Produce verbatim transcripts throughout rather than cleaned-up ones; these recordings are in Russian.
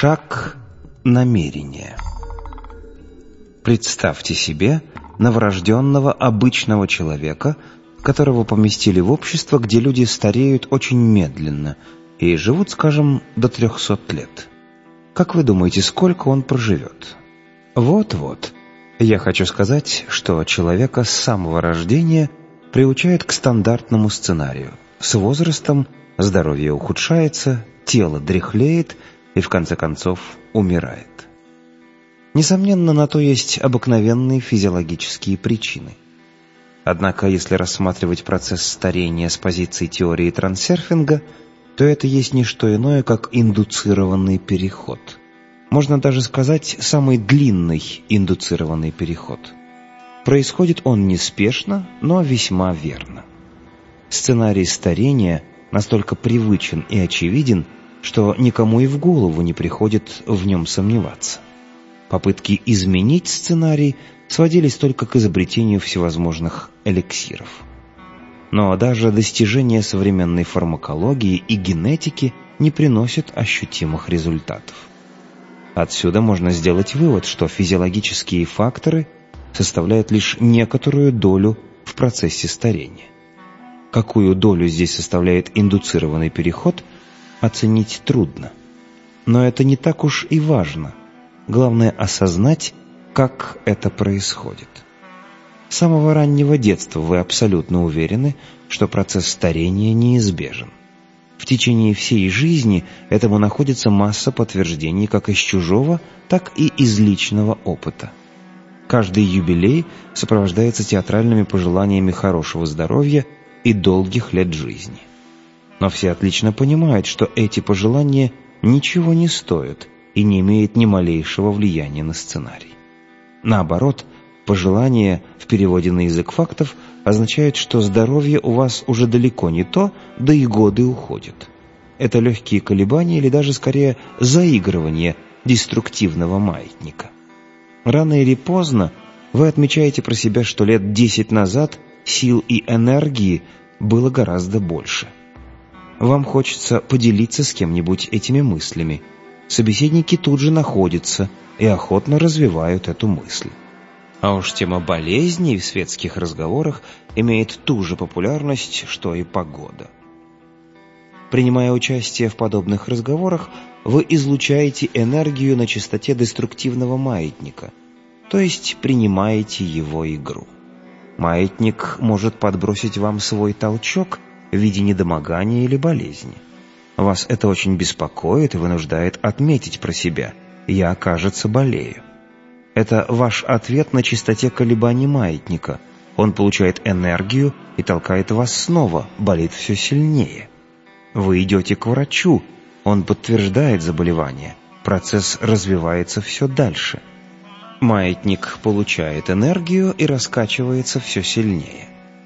Шаг намерения. Представьте себе новорожденного обычного человека, которого поместили в общество, где люди стареют очень медленно и живут, скажем, до трехсот лет. Как вы думаете, сколько он проживет? Вот-вот. Я хочу сказать, что человека с самого рождения приучают к стандартному сценарию. С возрастом здоровье ухудшается, тело дряхлеет и, в конце концов, умирает. Несомненно, на то есть обыкновенные физиологические причины. Однако, если рассматривать процесс старения с позиции теории трансерфинга, то это есть не что иное, как индуцированный переход. Можно даже сказать, самый длинный индуцированный переход. Происходит он неспешно, но весьма верно. Сценарий старения настолько привычен и очевиден, что никому и в голову не приходит в нем сомневаться. Попытки изменить сценарий сводились только к изобретению всевозможных эликсиров. Но даже достижения современной фармакологии и генетики не приносят ощутимых результатов. Отсюда можно сделать вывод, что физиологические факторы составляют лишь некоторую долю в процессе старения. Какую долю здесь составляет индуцированный переход, оценить трудно. Но это не так уж и важно. Главное осознать, как это происходит. С самого раннего детства вы абсолютно уверены, что процесс старения неизбежен. В течение всей жизни этому находится масса подтверждений как из чужого, так и из личного опыта. Каждый юбилей сопровождается театральными пожеланиями хорошего здоровья и долгих лет жизни. Но все отлично понимают, что эти пожелания ничего не стоят и не имеют ни малейшего влияния на сценарий. Наоборот, пожелания в переводе на язык фактов означают, что здоровье у вас уже далеко не то, да и годы уходят. Это легкие колебания или даже скорее заигрывание деструктивного маятника. Рано или поздно вы отмечаете про себя, что лет десять назад сил и энергии было гораздо больше. Вам хочется поделиться с кем-нибудь этими мыслями. Собеседники тут же находятся и охотно развивают эту мысль. А уж тема болезней в светских разговорах имеет ту же популярность, что и погода. Принимая участие в подобных разговорах, вы излучаете энергию на частоте деструктивного маятника, то есть принимаете его игру. Маятник может подбросить вам свой толчок в виде недомогания или болезни. Вас это очень беспокоит и вынуждает отметить про себя: «Я, кажется, болею». Это ваш ответ на частоте колебаний маятника. Он получает энергию и толкает вас снова, болит все сильнее. Вы идете к врачу, он подтверждает заболевание, процесс развивается все дальше. Маятник получает энергию и раскачивается все сильнее.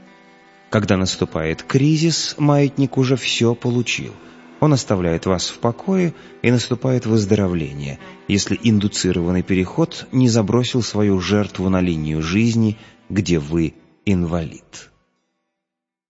Когда наступает кризис, маятник уже все получил. Он оставляет вас в покое, и наступает выздоровление, если индуцированный переход не забросил свою жертву на линию жизни, где вы инвалид.